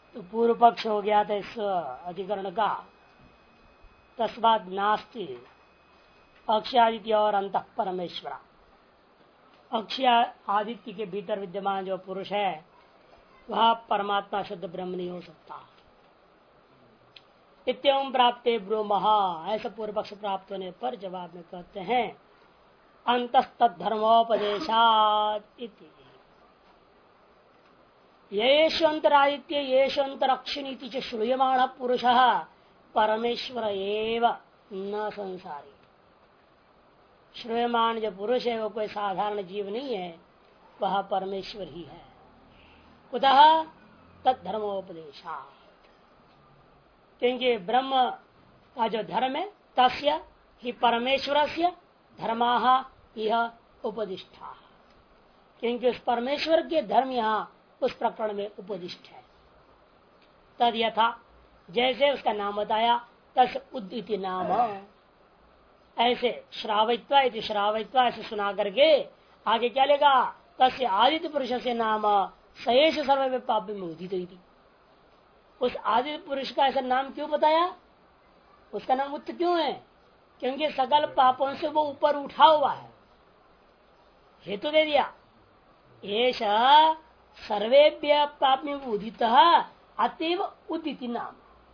तो पूर्व पक्ष हो गया था इस अधिकरण का। तस्मात् नास्ति अक्षयादित्य और अंतः परमेश्वरा। अक्षय आदित्य के भीतर विद्यमान जो पुरुष है वह परमात्मा शुद्ध ब्रह्म नहीं हो सकता। इत्यं प्राप्ते ब्रूमः, ऐसा पूर्व पक्ष प्राप्त होने पर जवाब में कहते हैं अंतस्तद्धर्मोपदेशात् इति। येष्वंतरादित्य येष्वंतरक्षिणीति च श्रूयमाण पुरुषः परमेश्वर एव न संसारी। श्रूयमान जो पुरुष है वो कोई साधारण जीव नहीं है, वह परमेश्वर ही है। कुतः तद्धर्मोपदेशात्, क्योंकि ब्रह्म का जो धर्म है तस्य ही परमेश्वरस्य धर्माः यह उपदिष्टा, क्योंकि उस परमेश्वर के धर्म यहाँ उस प्रकरण में उपदिष्ट है। तद यथा, जैसे उसका नाम बताया, तस् उद्दिति नाम, ऐसे श्रावित्वा इति श्रावित्वा ऐसे सुना करके आगे क्या लेगा, तस्य आदित्य पुरुष से नाम सयेष सर्व पाप में उदित। उस आदित्य पुरुष का ऐसा नाम क्यों बताया, उसका नाम उत्त क्यों है, क्योंकि सकल पापों से वो ऊपर उठा हुआ है। हेतु दे दिया, एष सर्वेभ्य पाप में उदित अतएव उदिति नाम,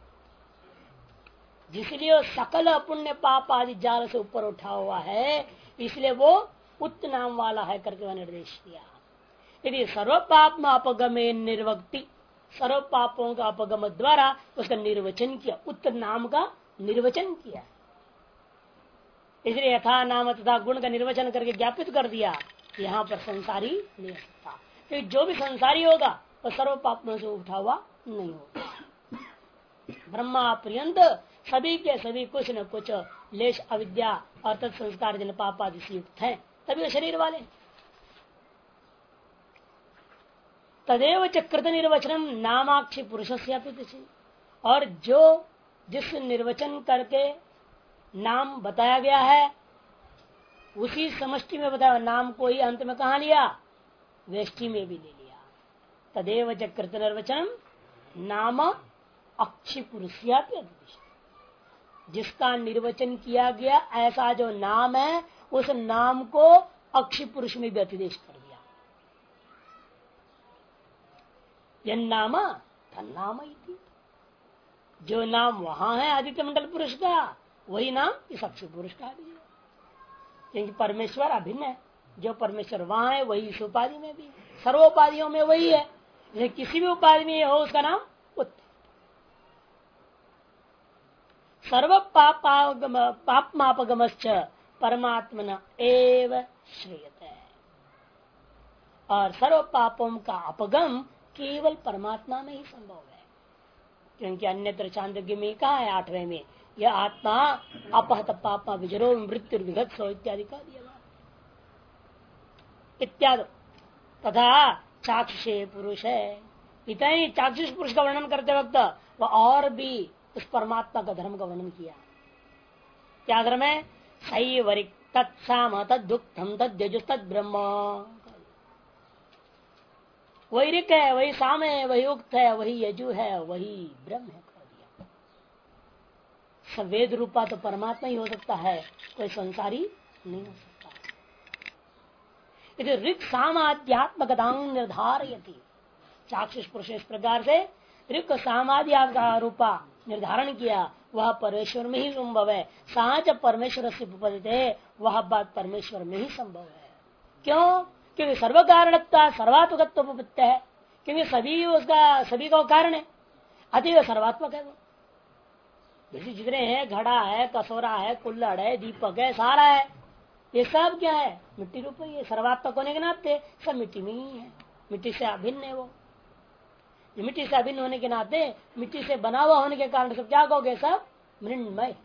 जिसलिए सकल पुण्य पाप आदि जाल से ऊपर उठा हुआ है, इसलिए वो उत्त नाम वाला है करके वह निर्देश दिया। यदि सर्व पाप में अपगमे निर्वक्ति, सर्व पापों का अपगम द्वारा उसका निर्वचन किया, उत्तर नाम का निर्वचन किया, इसलिए यथा नाम तथा गुण का निर्वचन करके ज्ञापित कर दिया। यहाँ पर संसारी नहीं हो सकता, क्योंकि जो भी संसारी होगा वह सर्व पापों से उठा हुआ नहीं होगा। ब्रह्मा पर्यंत सभी के सभी कुछ न कुछ लेश अविद्या और तत्संस्कार जन पाप आदि से युक्त है, तभी वो शरीर वाले। तदेव चकृत निर्वचनम नामाक्षी पुरुष से, और जो जिस निर्वचन करके नाम बताया गया है उसी समष्टि में बताया, नाम को ही अंत में कहा लिया, वेष्टि में भी ले लिया। तदेव चकृत निर्वचनम नाम अक्षी पुरुष, जिसका निर्वचन किया गया ऐसा जो नाम है उस नाम को अक्षी पुरुष में भी अतिदेश कर दिया। यह नाम तन्नाम, जो नाम वहां है आदित्य मंडल पुरुष का, वही नाम इस अक्षय पुरुष का भी है। क्योंकि परमेश्वर अभिन्न है, जो परमेश्वर वहां है वही इस उपाधि में भी, सर्वोपाधियों में वही है। जैसे किसी भी उपाधि में हो उसका नाम उत्त। सर्व पापमापगमश्च परमात्मन एव श्रेयते, और सर्व पापों का अपगम केवल परमात्मा में ही संभव है। क्योंकि अन्यत्र चांदोग्य में कहा है 8वें में, यह आत्मा अपहत पापा विजरो मृत्यु विगत सो इत्यादि का दिया इत्यादि। तथा चाक्षुषे पुरुष है, इतना ही चाक्षुष पुरुष का वर्णन करते वक्त वह और भी उस परमात्मा का धर्म का वर्णन किया। क्या धर्म है, सही वरिक तत्साम तदुक्तम तद्यजुष तद ब्रह्म, वही ऋक है, वही साम है, वही उक्त है, वही यजु है, वही ब्रह्म है। वेद रूपा तो परमात्मा ही हो सकता है, कोई संसारी नहीं हो सकता। यदि ऋक साम आध्यात्मकता निर्धारयति, चाक्षुष पुरुष इस प्रकार से ऋक सामादि रूपा निर्धारण किया, वह परमेश्वर में ही संभव है। साच परमेश्वर से उपदित, वह बात परमेश्वर में ही संभव है। क्यों, क्योंकि सर्व कारणत्व सर्वात्मकत्व उपपत्ति है, क्योंकि सभी उसका सभी का कारण है, अतः सर्वात्मक है वो। जैसे जितने हैं, घड़ा है, कसोरा है, कुल्लड़ है, दीपक है, सारा है, ये सब क्या है, मिट्टी रूप ही है। सर्वात्मक होने के नाते सब मिट्टी में ही है, मिट्टी से अभिन्न है वो। मिट्टी से अभिन्न होने के नाते, मिट्टी से बना हुआ होने के कारण सब क्या कहोगे, सब मृण्मय।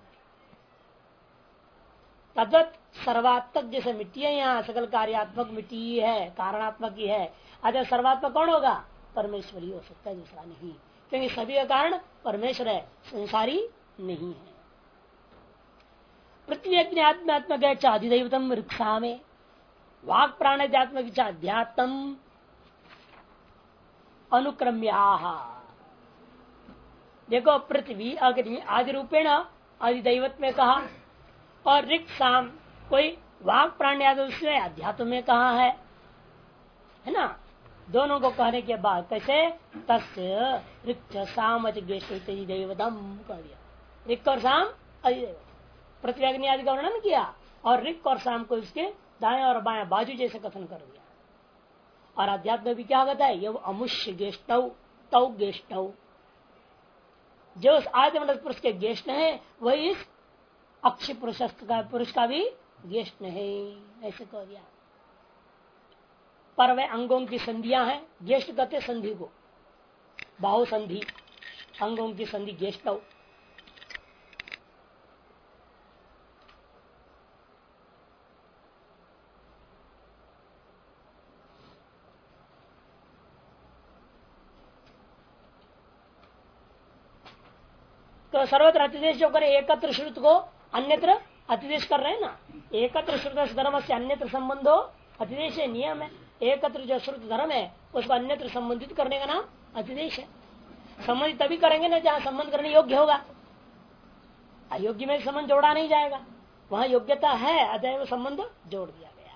तद्वत सर्वात्मक जैसे मिट्टी है, यहाँ सकल कार्यात्मक मिट्टी है, कारणात्मक ही है। अतः सर्वात्मक कौन होगा, परमेश्वर ही हो सकता है, दूसरा नहीं, क्योंकि सभी का कारण परमेश्वर है, संसारी नहीं है। पृथ्वी अग्निआत्मात्मक है चाधिदैवतम वृक्षा में, वाक प्राणात्मक अध्यात्म अनुक्रम्या, देखो पृथ्वी अग्नि आदि रूपेण आदि दैवत में कहा, और ऋक साम कोई वाक प्राणी आदि उसने अध्यात्म में कहा है ना। दोनों को कहने के बाद कैसे तस्य ऋक्ष साम दैवतम कह दिया। ऋक और साम अधिदैवत, पृथ्वी अग्नि आदि का वर्णन किया और ऋक और साम को इसके दाएं और बाएं बाजू जैसे कथन कर दिया। और अध्यात्म भी क्या कहता है, ये अमुष्य गेष्टव तौ गेष्टव, जो उस आदिमंडल पुरुष के ज्येष्ठ है वही इस अक्ष पुरुष का भी ज्येष्ठ है, ऐसे कह दिया। पर वे अंगों की संधियां हैं, ज्येष्ठ कहते संधि को, बाहु संधि, अंगों की संधि ज्येष्ठव। तो सर्वत्र अतिदेश जो करे, एकत्र श्रुत को अन्यत्र अतिदेश कर रहे हैं ना। एकत्र श्रुत धर्म से अन्यत्र संबंधो अतिदेश है, नियम है। एकत्र जो श्रुत धर्म है उसको अन्यत्र संबंधित करने का नाम अतिदेश है। संबंधित तभी करेंगे ना जहाँ संबंध करने योग्य होगा, अयोग्य में संबंध जोड़ा नहीं जाएगा। वहां योग्यता है अतएव संबंध जोड़ दिया गया।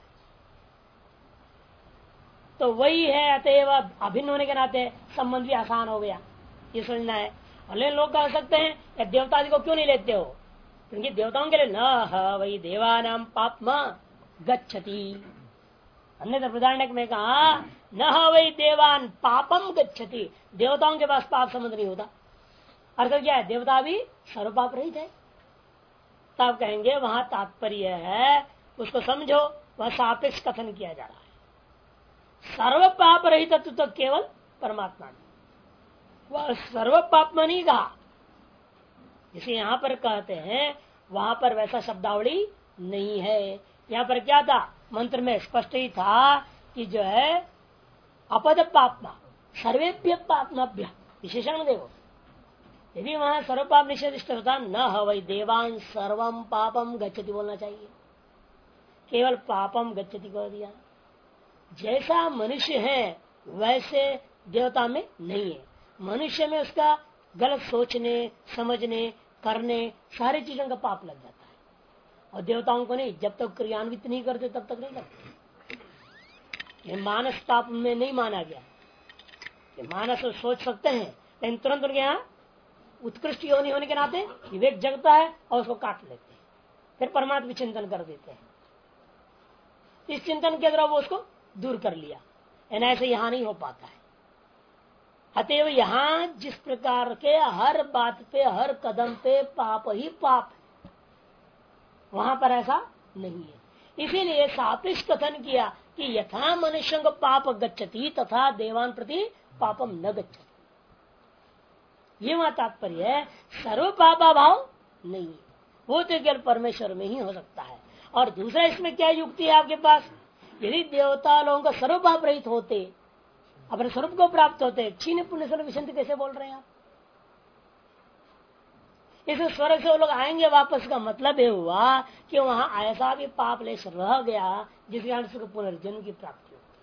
तो वही है, अतएव अभिन्न होने के नाते संबंध भी आसान हो गया, ये समझना है। भले लोग कह सकते हैं देवता आदि को क्यों नहीं लेते हो, क्योंकि देवताओं के लिए न वही देवानाम पापमा गच्छति। अन्य प्रधान में कहा न वही देवान पापम गच्छति, देवताओं के पास पाप संबंध नहीं होता। अर्थ क्या है, देवता भी सर्वपाप रहित है। तब कहेंगे वहां तात्पर्य है, उसको समझो, वह सापेक्ष कथन किया जा रहा है। सर्व पाप रहित तो केवल परमात्मा, वह सर्व पाप में नहीं कहा। इसे यहां पर कहते हैं, वहां पर वैसा शब्दावली नहीं है। यहाँ पर क्या था, मंत्र में स्पष्ट ही था कि जो है अपद पापमा सर्वेभ्य पापनाभ्य, विशेषण देखो। यदि वहां सर्व पाप निषेधिष्ट होता न वही देवान सर्वम पापम गच्छति बोलना चाहिए, केवल पापम गच्छति कह दिया। जैसा मनुष्य है वैसे देवता में नहीं है। मनुष्य में उसका गलत सोचने समझने करने सारी चीजों का पाप लग जाता है, और देवताओं को नहीं, जब तक क्रियान्वित नहीं करते तब तक नहीं करते। ये मानस पाप में नहीं माना गया। ये मानस सोच सकते हैं, लेकिन तुरंत उनके यहाँ उत्कृष्ट योनि होने के नाते विवेक जगता है और उसको काट लेते हैं, फिर परमात्मा चिंतन कर देते हैं। इस चिंतन के द्वारा वो उसको दूर कर लिया, ऐसे यहां नहीं हो पाता है। अतएव यहां जिस प्रकार के हर बात पे हर कदम पे पाप ही पाप है, वहां पर ऐसा नहीं है। इसीलिए सापेक्ष कथन किया कि यथा मनुष्यों को पाप गच्छति तथा देवान प्रति पापम न गच्छति। ये वहां तात्पर्य है, सर्व पापा भाव नहीं है, वो तो केवल परमेश्वर में ही हो सकता है। और दूसरा इसमें क्या युक्ति है आपके पास, यदि देवता लोगों का सर्व पाप रहित होते, अपने स्वरूप को प्राप्त होते, क्षीण पुण्य सर्व विशंति कैसे बोल रहे हैं आप। इस स्वर्ग से वो लोग आएंगे वापस, का मतलब ये हुआ कि वहां ऐसा भी पाप लेश रह गया जिसके कारण से पुनर्जन्म की प्राप्ति होती।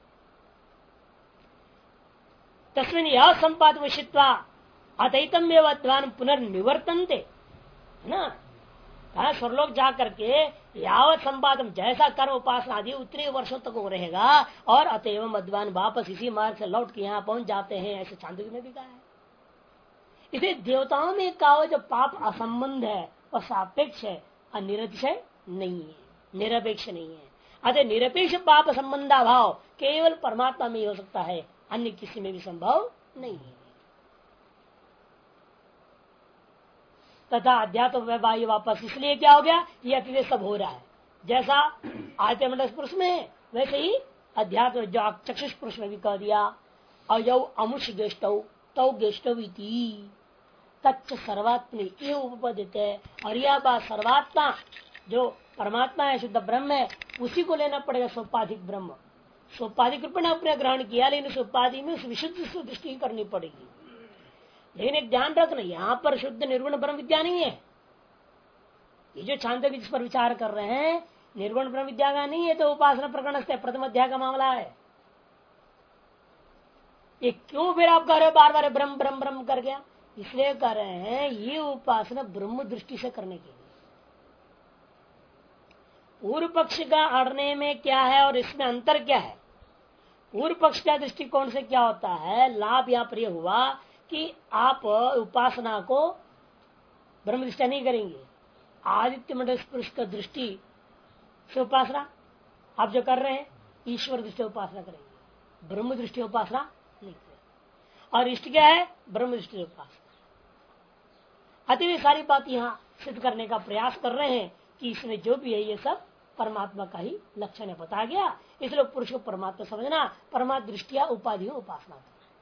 तस्मिन यह संपात विषित्वा अतैतम अध्वान पुनर्निवर्तनते, है ना। कहा स्वर्लोक जा करके यावत संपादन जैसा कर्म उपासना आदि उतने वर्षों तक वो रहेगा, और अतएव अध्वान वापस इसी मार्ग से लौट के यहाँ पहुंच जाते हैं, ऐसे छांदोग्य में भी कहा है। इसे देवताओं में कहा जो पाप असंबंध है और सापेक्ष है, अनिरतिशय नहीं है, निरपेक्ष नहीं है। अतः निरपेक्ष पाप संबंधा भाव केवल परमात्मा में ही हो सकता है, अन्य किसी में भी संभव नहीं है। तथा अध्यात्म वैवाही वापस इसलिए क्या हो गया, ये अतिदेश सब हो रहा है। जैसा आदित्य मंडल पुरुष में है वैसे ही अध्यात्म जो चक्षुष पुरुष में भी कह दिया। अयौ अमुष गेष्टौ तौ गेष्टवी तच्च सर्वात्म ये उपपदित है। और यह बात सर्वात्मा जो परमात्मा है, शुद्ध ब्रह्म है, उसी को लेना पड़ेगा। सोपाधिक ब्रह्म सोपाधिक रूप में अपने ग्रहण किया, लेकिन उस उपाधि में उस विशुद्ध से दृष्टि करनी पड़ेगी। लेकिन एक ध्यान रखना, यहाँ पर शुद्ध निर्गुण ब्रह्म विद्या नहीं है। ये जो छांदोग्य जिस पर विचार कर रहे हैं निर्गुण ब्रह्म विद्या का नहीं है, तो उपासना प्रकरण से प्रथम अध्याय का मामला है। ये क्यों फिर आप कह रहे हो बार बार ब्रह्म ब्रह्म ब्रह्म कर गया, इसलिए कर रहे हैं ये उपासना ब्रह्म दृष्टि से करने के लिए। पूर्व पक्ष का अड़ने में क्या है और इसमें अंतर क्या है? पूर्व पक्ष का दृष्टिकोण से क्या होता है, लाभ यहाँ पर यह हुआ कि आप उपासना को ब्रह्म दृष्टि नहीं करेंगे, आदित्य मंडल पुरुष का दृष्टि से उपासना आप जो कर रहे हैं ईश्वर दृष्टि उपासना करेंगे, ब्रह्म दृष्टि उपासना नहीं करेंगे। और इष्ट क्या है? ब्रह्म दृष्टि उपासना। अति सारी बात यहाँ सिद्ध करने का प्रयास कर रहे हैं कि इसमें जो भी है ये सब परमात्मा का ही लक्षण है, बताया गया। इसलिए पुरुष को परमात्मा समझना, परमात्मा दृष्टिया उपाधियों उपासना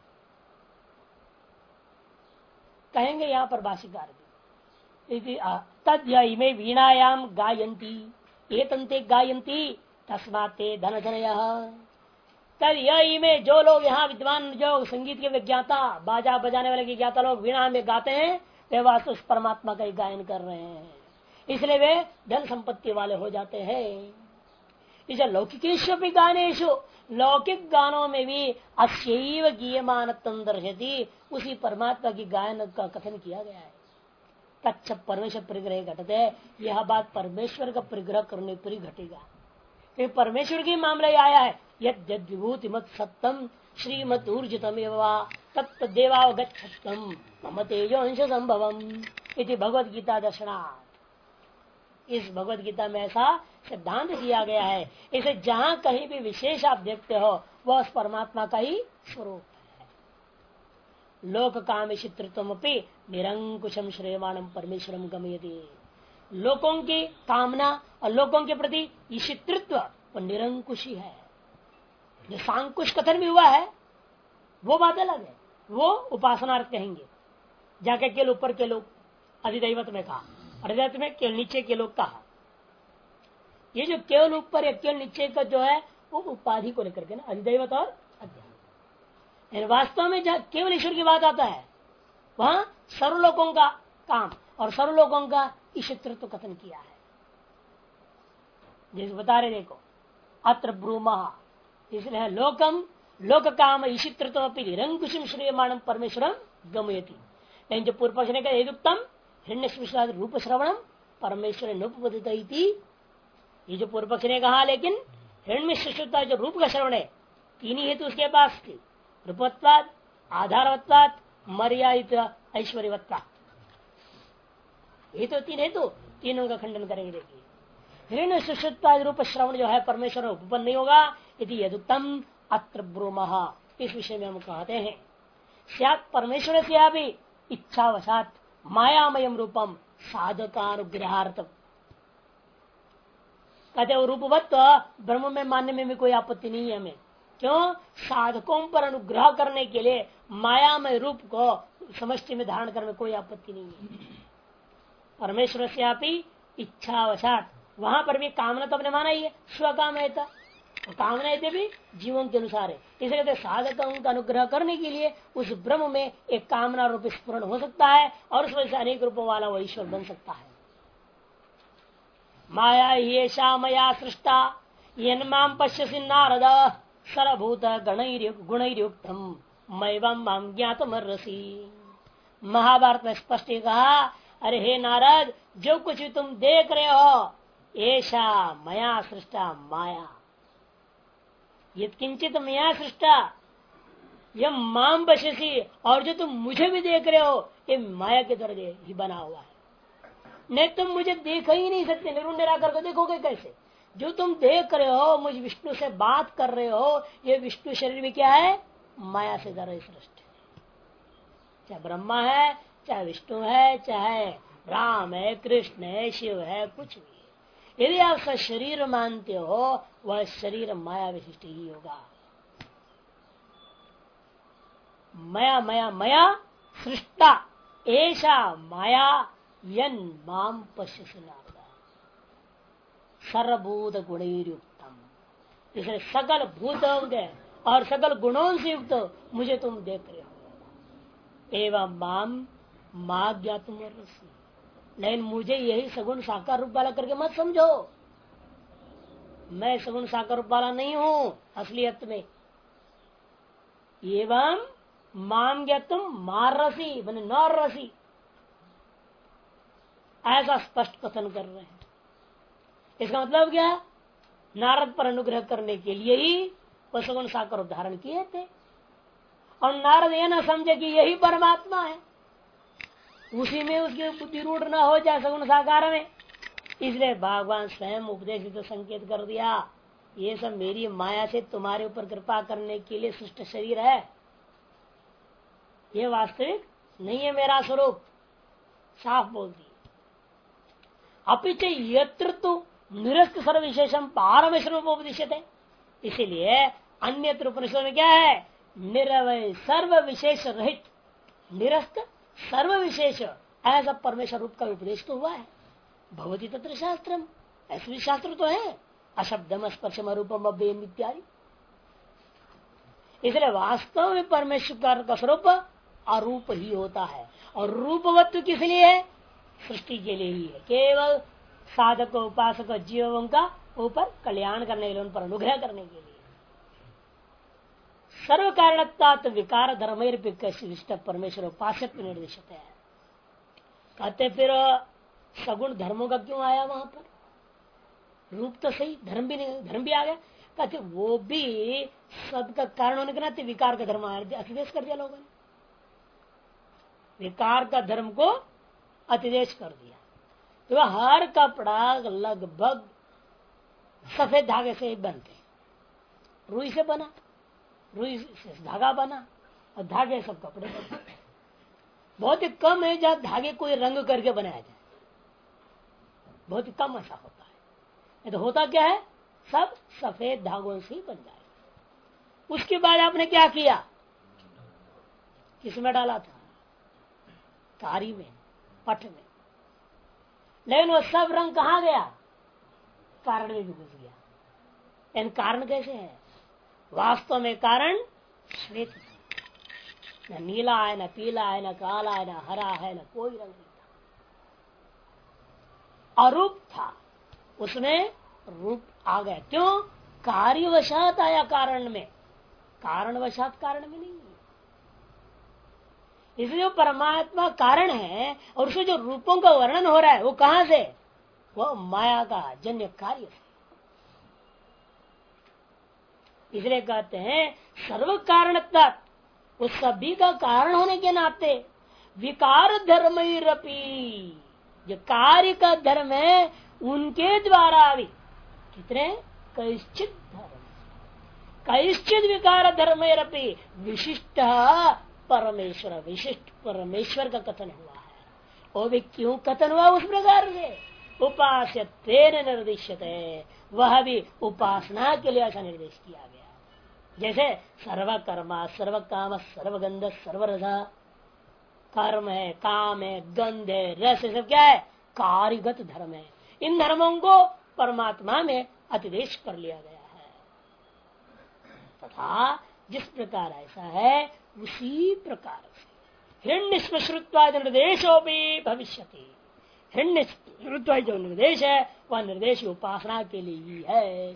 कहेंगे यहाँ पर भाष्यकार भी। तद इमे वीणायाम गायंती एतंते गायंती तस्माते धन जनय। तद इमे जो लोग यहाँ विद्वान जो संगीत के विज्ञाता बाजा बजाने वाले के ज्ञाता लोग वीणा में गाते हैं वे वास्तव परमात्मा का ही गायन कर रहे हैं, इसलिए वे धन संपत्ति वाले हो जाते हैं। इसे लौकिकेशु भी गानेशु, लौकिक गानों में भी अस्यैव गीयमानत्वं दर्शति, उसी परमात्मा की गायन का कथन किया गया है। तच्च परमेश्वर परिग्रह घटते, यह बात परमेश्वर का परिग्रह करने पर ही घटेगा। क्योंकि परमेश्वर की मामला आया है यद विभूति मत सत्यम श्रीमत ऊर्जितम तत्त देवावगच्छतम मम तेजो अंश संभवम इति भगवद गीता दर्शनार्थ। इस भगवद गीता में ऐसा सिद्धांत किया गया है। इसे जहाँ कहीं भी विशेष आप देखते हो वह उस परमात्मा का ही स्वरूप है। लोक काम चित्रत्वमपि निरंकुशम श्रेयमाणम परमेश्वरम गमयति। लोगों की कामना और लोगों के प्रति ईशितृत्व वो निरंकुशी है। जो सांकुश कथन भी हुआ है वो बात अलग है, वो उपासनार्थ कहेंगे। जाके केवल ऊपर के लोग अधिदैवत में कहा, अधिदैवत में केवल नीचे के लोग कहा। ये जो केवल ऊपर या केवल नीचे का जो है वो उपाधि को लेकर के ना, अधिदैवत और अध्यात्म। वास्तव में जहाँ केवल ईश्वर की बात आता है वहां सर्वलोकों का काम और सर्वलोकों का ईश्वरत्व कथन किया है। जैसे बता रहे देखो अत्र ब्रूमा, इसलिए लोकम लोक काम ईशित्रत्व निरंकुशम श्रेयमाणम परमेश्वरम गमयति। लेकिन जो पूर्व पक्ष ने कहा हेतुक्तम हिरण्य रूप श्रवणम परमेश्वर नुपदित। ये जो पूर्व पक्ष ने कहा लेकिन हिरण्य सुश्रुता जो रूप का श्रवण है तीन ही हेतु उसके पास थी, रूपत्वाद आधारवत्वाद मर्यादित ऐश्वर्यवत्वाद। ये तो तीन हेतु, तीनों का खंडन करेंगे। देखिए हिरण्य सुश्रुता रूप श्रवण जो है परमेश्वर उपपन्न नहीं होगा यदि यदुक्तम अत्र ब्रूमः। इस विषय में हम कहते हैं स्यात् परमेश्वर से भी इच्छावशात मायामयम रूपम साधकानुग्रहार्थम। कहते वो रूपवत्व ब्रह्म में मानने में भी कोई आपत्ति नहीं है हमें। क्यों? साधकों पर अनुग्रह करने के लिए मायामय रूप को समष्टि में धारण करने में कोई आपत्ति नहीं है। परमेश्वर से आप इच्छावशात, वहां पर भी कामना तो अपने माना ही है, स्वकाम है कामना है भी जीवों के अनुसार है। इसलिए कहते साधकों का अनुग्रह करने के लिए उस ब्रह्म में एक कामना रूप स्फुरण हो सकता है और उस वजह से अनेक रूपों वाला वो ईश्वर बन सकता है। माया ही मया सृष्टा यन्माम पश्यसि नारद सर्वभूत गुणैर्युक्तम मैवं माम ज्ञातमर्हसि। महाभारत में स्पष्ट कहा, अरे हे नारद जो कुछ भी तुम देख रहे हो ऐसा मया सृष्टा माया, ये किंचित मया सृष्टा यह माम पश्यसि, और जो तुम मुझे भी देख रहे हो ये माया के द्वारा ही बना हुआ है। नहीं तुम मुझे देख ही नहीं सकते, निराकर को देखोगे कैसे? जो तुम देख रहे हो मुझ विष्णु से बात कर रहे हो, ये विष्णु शरीर भी क्या है? माया से द्वारा सृष्टि। चाहे ब्रह्मा है, चाहे विष्णु है, चाहे राम है, कृष्ण है, शिव है, कुछ भी है। यदि आप शरीर मानते हो वह शरीर माया विशिष्ट ही होगा। मया मया मया सृष्टा ऐसा माया यन माम पश्यसि नारद सर्वभूत गुणैर्युक्तम। इसलिए सकल भूतों के और सकल गुणों से युक्त मुझे तुम देख रहे हो। एवं माम मां ज्ञातुम अर्हसि, लेकिन मुझे यही सगुण साकार रूप वाला करके मत समझो। मैं सगुण साकार रूप वाला नहीं हूं असलियत में। एवं माम तुम मार रसी बने नौर रसी, ऐसा स्पष्ट कथन कर रहे हैं। इसका मतलब क्या? नारद पर अनुग्रह करने के लिए ही वह सगुण साकार धारण किए थे, और नारद ये ना समझे कि यही परमात्मा है, उसी में उसकी बुद्धि रूढ़ न हो जाए सगुण साकार में, इसलिए भगवान स्वयं उपदेश तो संकेत कर दिया, ये सब मेरी माया से तुम्हारे ऊपर कृपा करने के लिए सृष्ट शरीर है, ये वास्तविक नहीं है मेरा स्वरूप, साफ बोल दी। अपिच यत्र तो निरस्त सर्व विशेषम पारमेश्वर उपदिश्यते, इसीलिए अन्यत्र उपनिषद में क्या है? निरवय सर्व विशेष रहित निरस्त सर्व विशेष ऐसा परमेश्वर रूप का उपदेश तो हुआ है। भगवती तत्र शास्त्रम, ऐसे भी शास्त्र तो है, अशब्दम स्पर्शम रूपम अव्ययम इत्यादि। इसलिए वास्तव में परमेश्वर का स्वरूप अरूप ही होता है, और रूपवत्व किस लिए है? सृष्टि के लिए ही है, केवल साधक उपासक जीवों का ऊपर कल्याण करने के लिए, उन पर अनुग्रह करने के लिए। सर्व कारणत्वात् विकार धर्म परमेश्वर उपासक निर्देशित है। कहते फिर सगुण धर्मों का क्यों आया वहां पर? रूप तो सही, धर्म भी नहीं, धर्म भी आ गया। कहते वो भी सबका कारण होने के नाते विकार का धर्म अतिदेश कर दिया लोगों ने, विकार का धर्म को अतिदेश कर दिया। तो हर कपड़ा लगभग सफेद धागे से बनते, रुई से बना, रुई से धागा बना, और धागे सब कपड़े बने। बहुत ही कम है जहां धागे कोई रंग करके बनाया जाए, बहुत ही कम ऐसा होता है। नहीं तो होता क्या है, सब सफेद धागों से ही बन जाएगा। उसके बाद आपने क्या किया? किसमें डाला था? कारी में, पट में। लेकिन वो सब रंग कहाँ गया? कारण में भी घुस गया। इन कारण कैसे है? वास्तव में कारण श्वेत, न नीला है, न पीला है, न काला है, न हरा है, न कोई रंग नहीं था, अरूप था, उसमें रूप आ गया। क्यों? कार्यवशात आया कारण में, कारणवशात कारण में नहीं। इसलिए परमात्मा कारण है, और उसमें जो रूपों का वर्णन हो रहा है वो कहां से? वो माया का जन्य कार्य से। इसलिए कहते हैं सर्व कारणत्व, उस सभी का कारण होने के नाते विकार धर्मरपी, जो कार्य का धर्म है उनके द्वारा भी कितने कैश्चित धर्म, कैश्चित विकार धर्मरपि विशिष्ट परमेश्वर, विशिष्ट परमेश्वर का कथन हुआ है। वो भी क्यों कथन हुआ उस प्रकार से? उपास्य तेन निर्दिश्यते, वह भी उपासना के लिए ऐसा निर्देश किया गया। जैसे सर्वकर्मा सर्व काम सर्वगंध सर्वरस, कर्म है, काम है, गंध है, रस है, सब क्या है? कार्यगत धर्म है। इन धर्मों को परमात्मा में अतिदेश कर लिया गया है। तथा जिस प्रकार ऐसा है उसी प्रकार से हिरण्य श्रुत्वादि निर्देशो भी भविष्यति, हिरण्य श्रुत्वादि जो निर्देश है वह निर्देश उपासना के लिए ही है।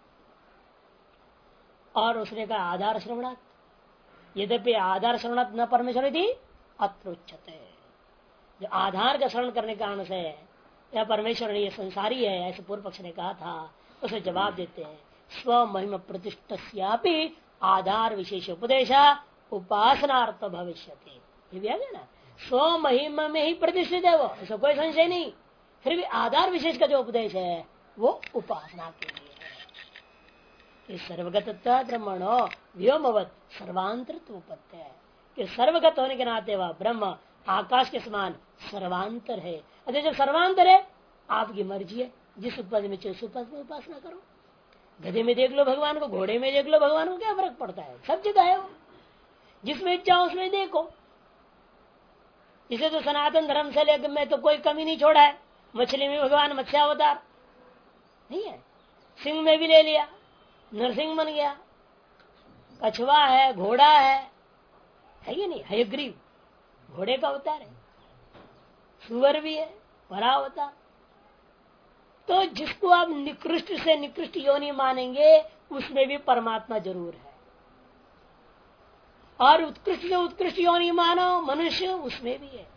और उसने कहा आधार श्रवणात्, यद्यपि आधार श्रवणात् न परमेश्वर यदि अत्र उच्यते, जो आधार का श्रवण करने के कारण से यह परमेश्वर नहीं, ये संसारी है, ऐसे पूर्व पक्ष ने कहा था। उसे जवाब देते हैं स्व महिमा प्रतिष्ठस्यापि आधार विशेष उपदेशा उपासनार्थ भविष्यति। ये भी आ गया ना, स्व महिमा में ही प्रतिष्ठित है वो, ऐसा कोई संशय नहीं। फिर भी आधार विशेष का जो उपदेश है वो उपासना के लिए है। सर्वगत ब्रह्मणो व्योमवत सर्वांतरित्व उपत्य है कि सर्वगत होने के नाते वह ब्रह्म आकाश के समान सर्वांतर है। अच्छा, जब सर्वांतर है आपकी मर्जी है, जिस उपद में चाहिए उस में उपासना करो। गधे में देख लो भगवान को, घोड़े में देख लो भगवान को, क्या फर्क पड़ता है? सब जगह है वो, जिसमें इच्छा उसमें देखो। इसे तो सनातन धर्म से लेकर में तो कोई कमी नहीं छोड़ा है। मछली में भगवान मत्स्यावतार नहीं है, सिंह में भी ले लिया, नरसिंह बन गया, कछुआ है, घोड़ा है ये नहीं? हयग्रीव घोड़े का अवतार है, सुअर भी है, वरा अवतार। तो जिसको आप निकृष्ट से निकृष्ट योनि मानेंगे उसमें भी परमात्मा जरूर है। और उत्कृष्ट से उत्कृष्ट योनि मानव मनुष्य उसमें भी है,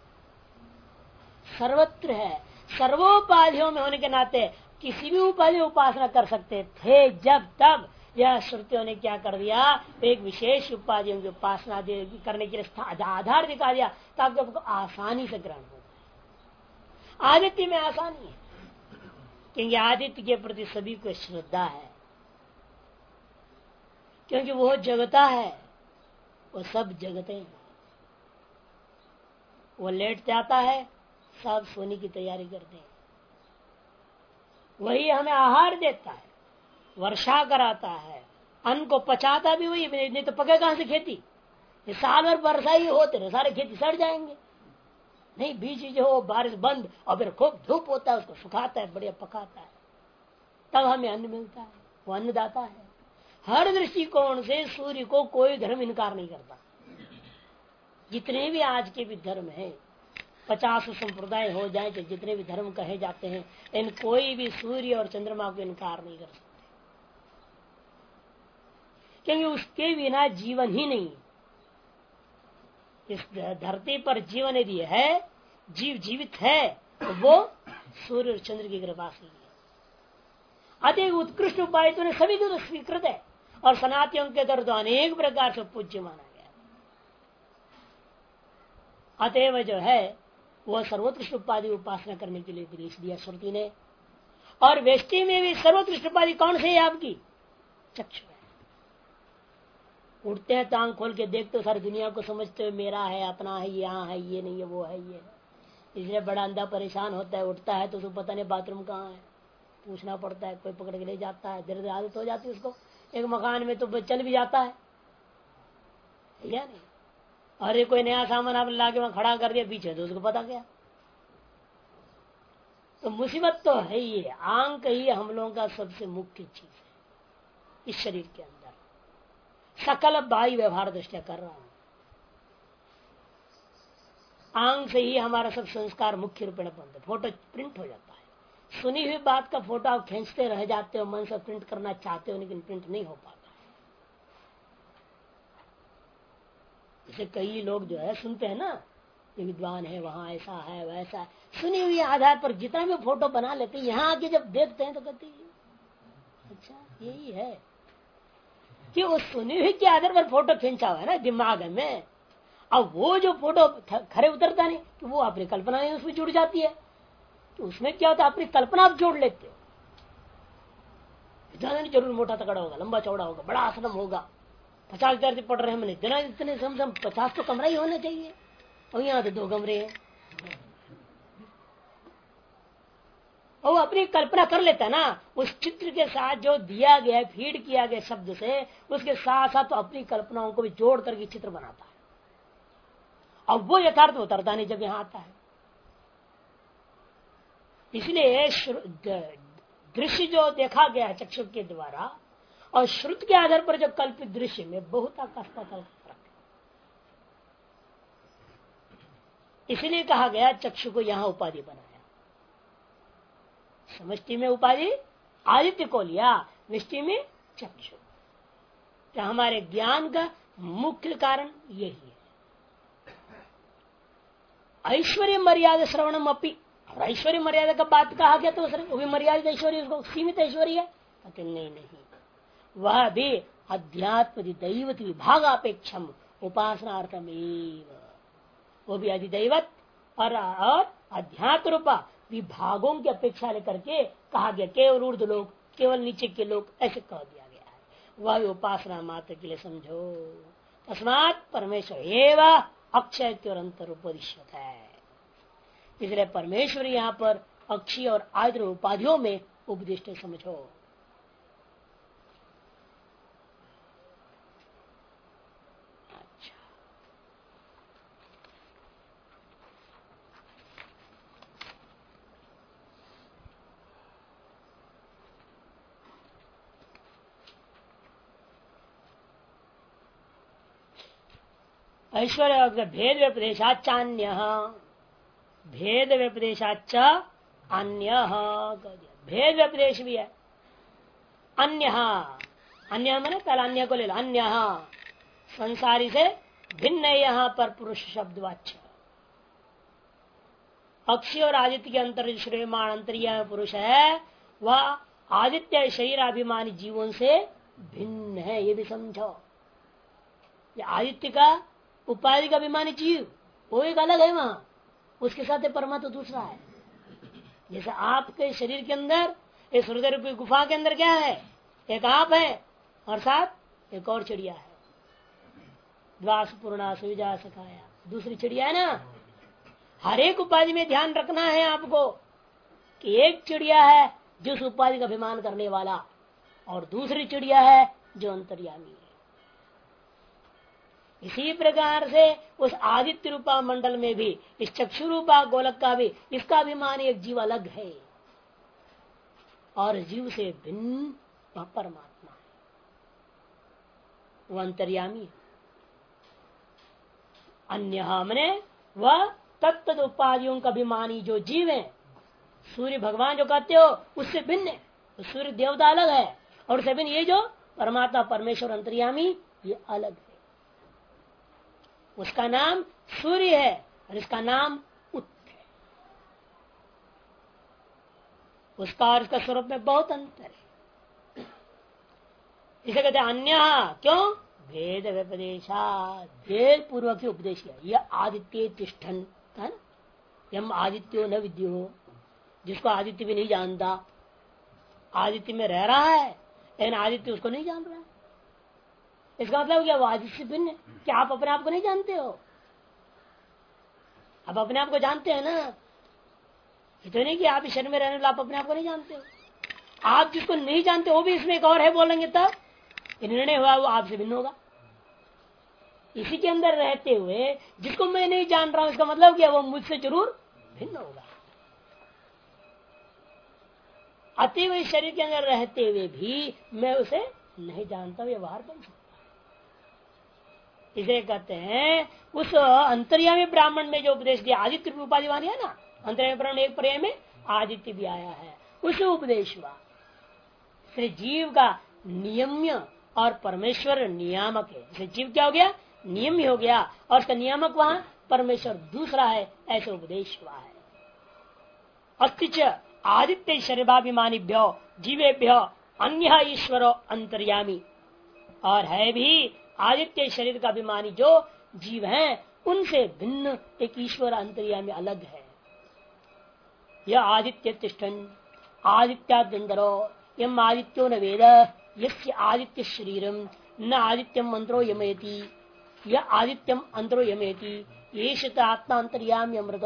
सर्वत्र है। सर्वोपाधियों में होने के नाते किसी भी उपाधि उपासना कर सकते थे, जब तब यह श्रुतियों ने क्या कर दिया, एक विशेष उपाधियों की उपासना करने के लिए आधार दिखा दिया, ताकि आपको आसानी से ग्रहण हो जाए। आदित्य में आसानी है, क्योंकि आदित्य के प्रति सभी को श्रद्धा है, क्योंकि वो जगता है, वो सब जगते हैं। वो लेट जाता है, सब सोने की तैयारी करते हैं। वही हमें आहार देता है, वर्षा कराता है, अन्न को पचाता भी वही, नहीं तो पके कहां से खेती। ये साल भर वर्षा ही होते रहे, सारे खेती सड़ जाएंगे। नहीं, बीच जो हो बारिश बंद और फिर खूब धूप होता है, उसको सुखाता है, बढ़िया पकाता है, तब हमें अन्न मिलता है। वो अन्नदाता है। हर दृष्टिकोण से सूर्य को कोई धर्म इनकार नहीं करता। जितने भी आज के भी धर्म है, 50 संप्रदाय हो जाए, तो जितने भी धर्म कहे जाते हैं, इन कोई भी सूर्य और चंद्रमा को इनकार नहीं कर सकते, क्योंकि उसके बिना जीवन ही नहीं। इस धरती पर जीवन यदि है, जीव जीवित है, तो वो सूर्य और चंद्र की कृपा से ही है। अति उत्कृष्ट उपाय तो सभी को तो स्वीकृत है, और सनातनियों के दर तो अनेक प्रकार से पूज्य माना गया। अतएव जो है वह सर्वोत्कृष्ट उपाधि उपासना करने के लिए उपदेश दिया श्रुति ने। और वेष्टि में भी सर्वोत्कृष्ट उपाधि कौन से है आपकी? चक्षु है। उठते हैं तो आंख खोल के देखते हो, सारी दुनिया को समझते हो मेरा है, अपना है, यहाँ है, ये नहीं है, वो है, ये है। इसलिए बड़ा अंधा परेशान होता है, उठता है तो उसको पता नहीं बाथरूम कहाँ है, पूछना पड़ता है, कोई पकड़ के ले जाता है, धीरे धीरे आदत हो जाती है उसको। एक मकान में तो चल भी जाता है या नहीं। अरे कोई नया सामान आप ला के वहां खड़ा कर दिया पीछे, तो उसको पता क्या। तो मुसीबत तो है ही, आंख ही हम लोगों का सबसे मुख्य चीज है इस शरीर के अंदर। सकल बाह्य व्यवहार दृष्टिया कर रहा हूं, आंख से ही हमारा सब संस्कार मुख्य रूप में बनता है। फोटो प्रिंट हो जाता है, सुनी हुई बात का फोटो आप खींचते रह जाते हो, मन से प्रिंट करना चाहते हो लेकिन प्रिंट नहीं हो पाता। जैसे कई लोग जो है सुनते हैं ना, ये विद्वान है, वहां ऐसा है वैसा है, सुनी हुई आधार पर जितना भी फोटो बना लेते हैं, यहाँ आके जब देखते हैं तो कहते हैं अच्छा यही है कि वो सुनी हुई के आधार पर फोटो खींचा हुआ है ना दिमाग में। अब वो जो फोटो खरे उतरता नहीं, तो वो अपनी कल्पना नहीं उसमें जुड़ जाती है। तो उसमें क्या होता है, अपनी कल्पना आप जोड़ लेते हो। ज्यादा नहीं जरूर मोटा तगड़ा होगा, लंबा चौड़ा होगा, बड़ा आसनम होगा, 50 विद्यार्थी पढ़ रहे हैं, मैंने इतना इतने सम 50 तो कमरा ही होना चाहिए, और यहाँ तो 2 कमरे हैं। और वो अपनी कल्पना कर लेता है ना, उस चित्र के साथ जो दिया गया फीड किया गया शब्द से, उसके साथ साथ तो अपनी कल्पनाओं को भी जोड़ करके चित्र बनाता है। अब वो यथार्थ उतरता नहीं जब यहाँ आता है। इसलिए दृश्य जो देखा गया है चक्षु के द्वारा और श्रुति के आधार पर जो कल्पित दृश्य में बहुत आकाश पाताल का फर्क है। इसलिए कहा गया चक्षु को यहाँ उपाधि बनाया। समष्टि में उपाधि आदित्य को लिया, निष्टि में चक्षु। तो हमारे ज्ञान का मुख्य कारण यही है। ऐश्वर्य मर्यादा श्रवणम अपी, और ऐश्वर्य मर्यादा का बात कहा गया तो वो भी मर्यादित ऐश्वर्य, उसको सीमित ऐश्वर्य है। कहते नहीं, वह भी अध्यात्म दैवत विभाग अपेक्षम उपासनार्थम, वो भी अधिदैवत और अध्यात्म रूपा विभागों की अपेक्षा लेकर के कहा गया। केवल ऊर्ध्व लोग, केवल नीचे के लोग, ऐसे कह दिया गया है। वह भी उपासना मात्र के लिए समझो। तस्मात् परमेश्वर एवं अक्षय और अंतर उपदिश्यत है। इसलिए परमेश्वर यहाँ पर अक्षय और आद्र उपाधियों में उपदिष्ट समझो। अच्छा, ऐश्वर्य भेद व्यपदेशाचान्य, भेद व्यपदेशाच अन्य, भेद व्यपदेश भी है। अन्य, अन्य मैंने पहला अन्य को ले लो, अन्य संसारी से भिन्न है यहाँ पर पुरुष शब्द वाच्य। अक्षय और आदित्य के अंतर श्रेयमान अंतरिया पुरुष है, वह आदित्य शरीराभिमानी जीवों से भिन्न है, ये भी समझो। ये आदित्य का उपाधि का अभिमानी जीव वो एक अलग है, वहां उसके साथ परमात्मा दूसरा है। जैसे आपके शरीर के अंदर इस हृदय रूपी गुफा के अंदर क्या है, एक आप है और साथ एक और चिड़िया है, द्वास पूर्णा सुविजा सखाया, दूसरी चिड़िया है ना। हर एक उपाधि में ध्यान रखना है आपको कि एक चिड़िया है जो उस उपाधि का अभिमान करने वाला, और दूसरी चिड़िया है जो अंतर्यामी है। इसी प्रकार से उस आदित्य रूपा मंडल में भी इस चक्षु रूपा गोलक का भी इसका अभिमान एक जीव अलग है, और जीव से भिन्न वह परमात्मा है, वह अंतर्यामी है। अन्य हमने वह तत्त उपाधियों का अभिमानी जो जीव है, सूर्य भगवान जो कहते हो उससे भिन्न है, तो सूर्य देवता अलग है, और उससे भिन्न ये जो परमात्मा परमेश्वर अंतर्यामी ये अलग है। उसका नाम सूर्य है और इसका नाम उत्त है। उसका और इसका स्वरूप में बहुत अंतर है। इसे कहते अन्य, क्यों? भेद व्यपदेशा, भेद पूर्वक ही उपदेश किया। यह आदित्य तिष्ठन है ना, यम आदित्यो न विद्यो, जिसको आदित्य भी नहीं जानता, आदित्य में रह रहा है लेकिन आदित्य उसको नहीं जान रहा है। इसका मतलब क्या? वो आदित्य से भिन्न है। क्या आप अपने आप को नहीं जानते हो? आप अपने आप को जानते हैं ना, ये तो नहीं कि आप इस शरीर में रहने वाले आप अपने आप को नहीं जानते हो। आप जिसको नहीं जानते वो भी इसमें एक और है बोलेंगे, तब निर्णय हुआ वो आपसे भिन्न होगा। इसी के अंदर रहते हुए जिसको मैं नहीं जान रहा हूं, इसका मतलब क्या? वो मुझसे जरूर भिन्न होगा। अतएव इस शरीर के अंदर रहते हुए भी मैं उसे नहीं जानता, व्यवहार बन सकता। इसे कहते हैं उस अंतर्यामी ब्राह्मण में जो उपदेश दिया, आदित्य उपाधिवान है ना, अंतर्यामी ब्राह्मण एक पर्याय में आदित्य भी आया है, उसे उपदेश हुआ। श्री जीव का नियम्य और परमेश्वर नियामक है। श्री जीव क्या हो गया? नियम्य हो गया, और उसका नियामक वहां परमेश्वर दूसरा है, ऐसे उपदेश हुआ है। अस्तिच आदित्य शरीराभिमानीभ्यो जीवेभ्यो अन्य ईश्वरो अंतर्यामी, और है भी आदित्य शरीर का अभिमानी जो जीव हैं उनसे भिन्न एक ईश्वर अंतर्यामी अलग है। यह आदित्य तिष्ठन आदित्याद्यंतरो यम आदित्यो न वेद यस्य आदित्य शरीरम न आदित्यम मंत्रो यमेति, यह आदित्यम अंतरो यमेति येष आत्मा अंतर्यामी अमृत।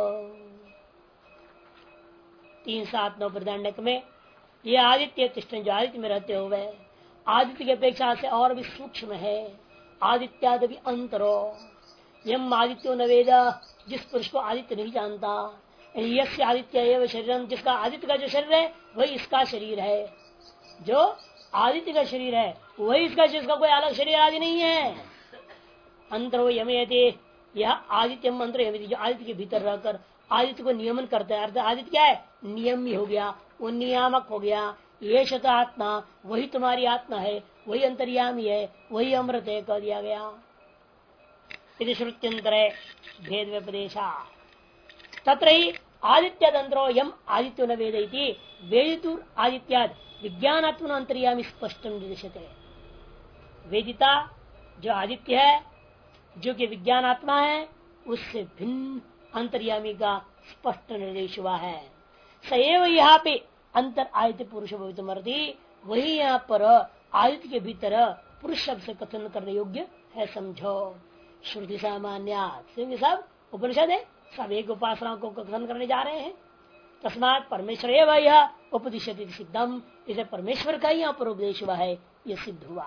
3-7-9 प्रदांडक में यह आदित्य तिष्ठन जो आदित्य में रहते हुए आदित्य की अपेक्षा से और भी सूक्ष्म है, आदित्यादि भी अंतरो यम आदित्यो न वेद, जिस पुरुष को आदित्य नहीं जानता, यस्य आदित्य एवं शरीरम, जिसका आदित्य का जो शरीर है वही इसका शरीर है, जो आदित्य का शरीर है वही इसका, जिसका कोई अलग शरीर आदि नहीं है। अंतरो यमयते, यह आदित्य मंत्र यमयति, जो आदित्य के भीतर रहकर आदित्य को नियमन करता है। अर्थात आदित्य क्या है? नियमी हो गया, वो नियामक हो गया। ये शत आत्मा, वही तुम्हारी आत्मा है, वही अंतर्यामी है, वही अमृत है, कह दिया गया। यदि श्रुत्यंतर भेद व्यपदेशा तत्र ही आदित्यादंतरो यम आदित्यो न वेदयति वेदितुर आदित्याद विज्ञानात्मन अंतर्यामी स्पष्ट निर्देशते। वेदिता जो आदित्य है, जो कि विज्ञानात्मा है, उससे भिन्न अंतर्यामी का स्पष्ट निर्देश हुआ है। सएव यहाँ पे अंतर आदित्य पुरुष भवितुमर्ति, वही यहाँ पर आदित्य के भीतर पुरुष शब्द से कथन करने योग्य है, समझो। श्रुति सामान्य सब उपनिषद है, सब एक उपासना को कथन करने जा रहे हैं। तस्मात् परमेश्वर यह उपदिशति सिद्धम, इसे परमेश्वर का ही यहाँ पर उपदेश हुआ है, यह सिद्ध हुआ।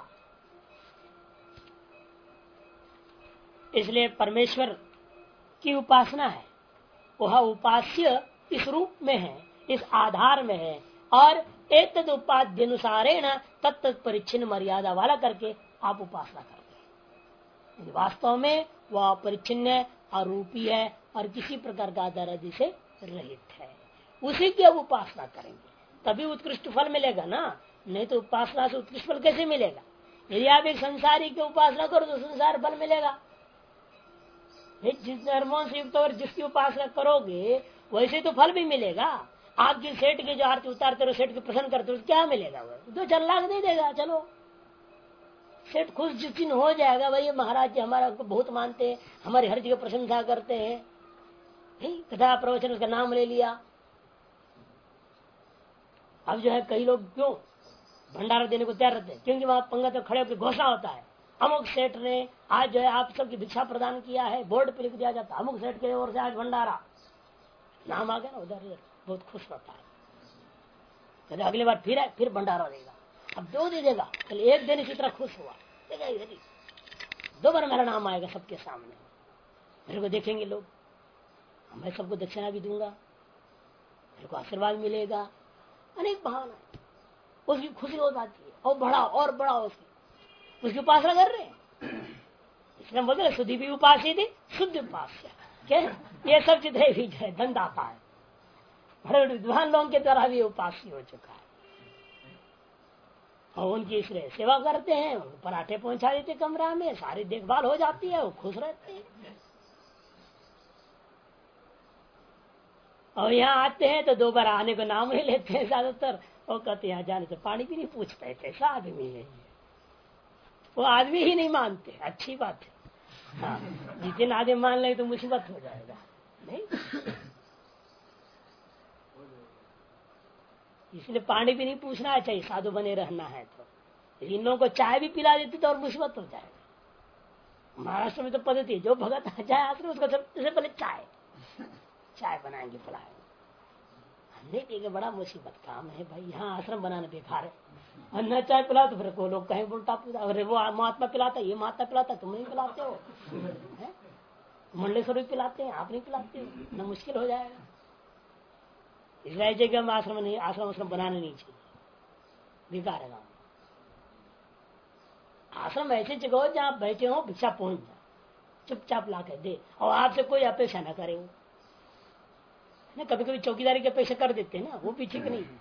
इसलिए परमेश्वर की उपासना है, वह उपास्य इस रूप में है, इस आधार में है, और एक उपाध्य अनुसारेण तत्त परिच्छिन्न मर्यादा वाला करके आप उपासना करते हैं। वास्तव में वह परिच्छिन्न अरूपी है और किसी प्रकार का आधार आदि से रहित है, उसी की अब उपासना करेंगे, तभी उत्कृष्ट फल मिलेगा ना। नहीं तो उपासना से उत्कृष्ट फल कैसे मिलेगा? यदि आप एक संसारी की उपासना करो तो संसार फल मिलेगा। जिस धर्मों से युक्त और जिसकी उपासना करोगे वैसे तो फल भी मिलेगा। आप जिस सेठ की जो आरती उतारते हो, सेठ की प्रसन्न करते हो, क्या मिलेगा? वो 2-4 लाख नहीं देगा। चलो सेठ खुश जिस दिन हो जाएगा, भाई महाराज जी हमारा को बहुत मानते हैं, हमारी हर जगह प्रशंसा करते हैं, कथा प्रवचन उसका नाम ले लिया। अब जो है कई लोग क्यों भंडारा देने को तैयार रहते हैं? क्योंकि वहां पंगत में खड़े होकर घोषणा होता है, अमुक सेठ ने आज जो है आप सबकी भिक्षा प्रदान किया है, बोर्ड पे लिख दिया जाता है अमुक सेठ की ओर से आज भंडारा, नाम आ गया ना उधर उधर, बहुत खुश होता है। तो अगली बार फिर भंडारा देगा, अब 2 दे देगा, कल 1 दिन इसी तरह खुश हुआ, देगा 2 बार मेरा नाम आएगा सबके सामने, मेरे को देखेंगे लोग, मैं सबको दक्षिणा भी दूंगा, मेरे को आशीर्वाद मिलेगा, अनेक बहाना है। उसकी खुशी हो जाती है और बड़ा उसकी उपासना कर रहे हैं। इसलिए बोलते शुद्धि भी उपासी थी, शुद्ध उपास्य क्या ये सब चित्र भी जो है धंधा आता है। बड़े विद्वान लोगों के द्वारा भी उपास्य हो चुका है और उनकी इसलिए सेवा करते हैं, उनको पराठे पहुंचा देते कमरा में, सारी देखभाल हो जाती है, वो खुश रहते हैं। और यहाँ आते हैं तो 2 बार आने को नाम ही लेते हैं ज्यादातर, और कहते यहाँ जाने से पानी भी नहीं पूछते, कैसा आदमी है वो आदमी ही नहीं मानते। अच्छी बात है, हाँ जिस दिन आदमी मान ले तो मुसीबत हो जाएगा। नहीं इसलिए पानी भी नहीं पूछना चाहिए, साधु बने रहना है तो। इन लोगों को चाय भी पिला देती तो और मुसीबत हो जाएगा। महाराष्ट्र में तो पद्धति है, जो भगत आ जाए आश्रम उसको सबसे पहले चाय बनाएंगे पिलाएंगे। नहीं देखे बड़ा मुसीबत काम है भाई, यहाँ आश्रम बनाना बेकार है। और न चाय पिला तो फिर को लोग कहीं उल्टा पूछा, अरे वो महात्मा पिलाता, ये महात्मा पिलाता, तुम नहीं पिलाते हो, मंडलेश्वर भी पिलाते हैं, आप नहीं पिलाते हो, न मुश्किल हो जाएगा। इसलिए जगह में आश्रम बनाना नहीं चाहिए, बेकार है। आश्रम ऐसी जगह हो जहाँ बैठे हो भिक्षा पहुंच जाए, चुपचाप ला कर दे और आपसे कोई अपेक्षा न करे। वो ना कभी कभी चौकीदारी की अपेक्षा कर देते हैं ना, वो भी ठीक नहीं है।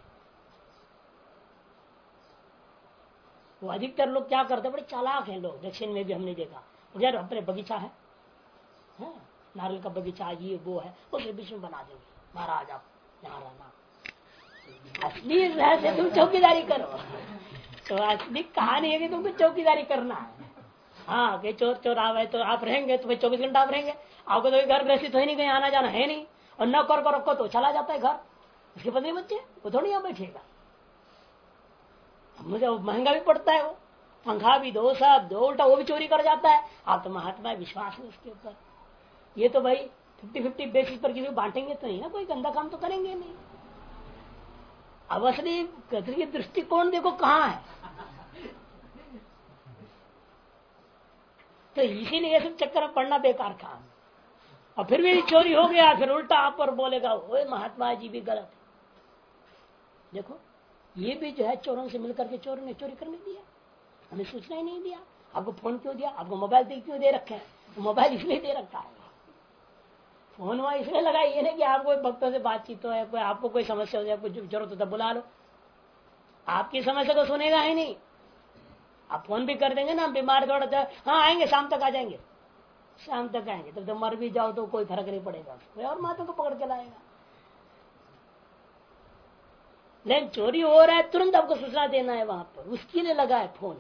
वो अधिकतर लोग क्या करते हैं, बड़े चालाक हैं लोग, दक्षिण में भी हमने देखा, यार अपने बगीचा है नारियल का बगीचा, ये वो है, उसे बीच में बना देंगे, महाराज आप यहाँ रहना। असली रहस्य तुम चौकीदारी करो, तो असली कहानी है कि तुमको चौकीदारी करना है। हाँ कि चोर आवे तो आप रहेंगे, तो 24 घंटा आप रहेंगे, आपको तो घर गृहस्थी तो ही नहीं, कहीं आना जाना है नहीं, और न कर रखो तो चला जाता है घर, उसके पत्नी बच्चे, वो थोड़ी यहाँ बैठेगा। मुझे महंगा भी पड़ता है, वो पंखा भी दो, सब दो, उल्टा वो भी चोरी कर जाता है। आप तो महात्मा विश्वास है उसके ऊपर, ये तो भाई 50-50 बेसिस पर किसी को बांटेंगे तो नहीं ना, कोई गंदा काम तो करेंगे नहीं। अब असली कदर की दृष्टिकोण देखो कहाँ है। तो इसीलिए ये सब चक्कर में पड़ना बेकार काम। और फिर भी चोरी हो गया, फिर उल्टा आप पर बोलेगा वो महात्मा जी भी गलत है। देखो ये भी जो है चोरों से मिलकर के चोर ने चोरी करने दिया, हमें सूचना ही नहीं दिया। आपको फोन क्यों दिया, आपको मोबाइल क्यों दे रखे हैं? मोबाइल इसलिए दे रखा है, फोन वहां इसलिए लगा, ये नहीं कि आपको भक्तों से बातचीत हो, कोई आपको कोई समस्या हो जाए, कुछ जरूरत हो तो बुला लो, आपकी समस्या को सुनेगा ही नहीं। आप फोन भी कर देंगे ना, बीमार थोड़ा, हाँ आएंगे शाम तक आ जाएंगे, शाम तक आएंगे, तब तो मर भी जाओ तो कोई फर्क नहीं पड़ेगा, कोई और माता को पकड़ के लाएगा। लेकिन चोरी हो रहा है तुरंत आपको सूचना देना है, वहां पर उसके लिए लगा है फोन।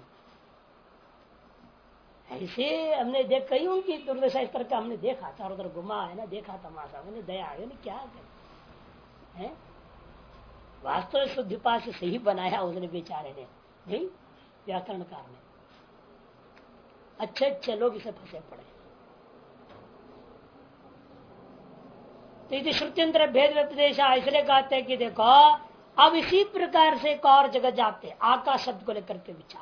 ऐसे हमने देख कई उनकी दुर्दशा इस तरह का हमने देखा, चारों तरफ घुमा है ना, देखा तमाशा, मैंने दया है क्या है। वास्तव में शुद्ध उपास से सही बनाया उसने बेचारे ने, नहीं व्याकरणकार ने। अच्छे अच्छे लोग इसे फंसे पड़े। तो यदि श्रुत्यंतर भेद व्यपदेश इसलिए कहते हैं कि देखो अब इसी प्रकार से एक और जगह जाते, आकाश शब्द को लेकर के विचार।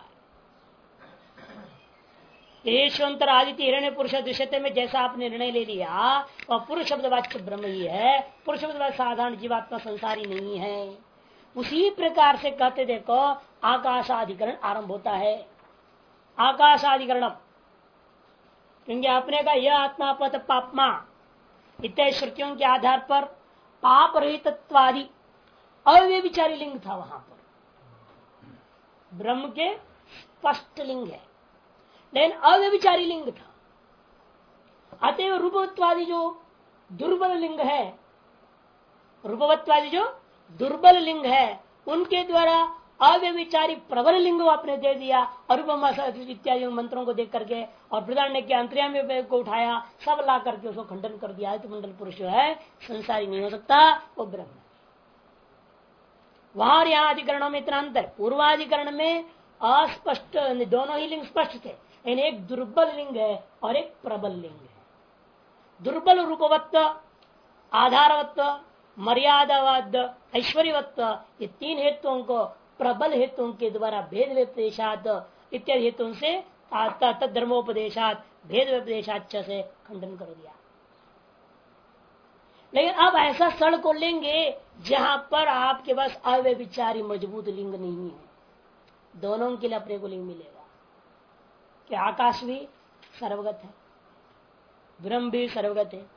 यशवंतर आदित्य हिरण्य पुरुष दृश्यते में जैसा आपने निर्णय ले लिया, वह पुरुष शब्द वाच्य ब्रह्म ही है, पुरुष शब्द वाच्य साधारण जीवात्मा संसारी नहीं है। उसी प्रकार से कहते देखो आकाशाधिकरण आरंभ होता है। आकाशाधिकरण क्योंकि आपने कहा यह आत्मा पत पापमा इत्यादि श्रुतियों के आधार पर पाप रहितत्वादि अव्यभिचारी लिंग था। वहां पर ब्रह्म के स्पष्ट लिंग है, लेकिन अव्यभिचारी लिंग था। अतएव रूपवत्वादी जो दुर्बल लिंग है, रूपवत्वादी जो दुर्बल लिंग है, उनके द्वारा अव्यभिचारी प्रबल लिंग को आपने दे दिया। अरूपम इत्यादि मंत्रों को देख करके और बृहदारण्य के अंतर्यामी को उठाया, सब ला करके उसको खंडन कर दिया। तो मंडल पुरुष जो है संसारी नहीं हो सकता, वो ब्रह्म। वहां यहाँ अधिकरणों में इतना अंतर, पूर्वाधिकरण में अस्पष्ट दोनों ही लिंग स्पष्ट थे, लेकिन एक दुर्बल लिंग है और एक प्रबल लिंग है। दुर्बल रूपवत्व, आधारवत्व, मर्यादावद, ऐश्वर्यवत्व, ये तीन हेतुओं को प्रबल हेतुओं के द्वारा भेद व्यपदेशात इत्यादि हेतुओं से तद्धर्मोपदेशात भेद व्यपदेशाच से खंडन कर दिया। लेकिन अब ऐसा स्थल को लेंगे जहां पर आपके पास अव्यभिचारी मजबूत लिंग नहीं है, दोनों के लिए अपने को लिंग मिलेगा कि आकाश भी सर्वगत है, ब्रह्म भी सर्वगत है,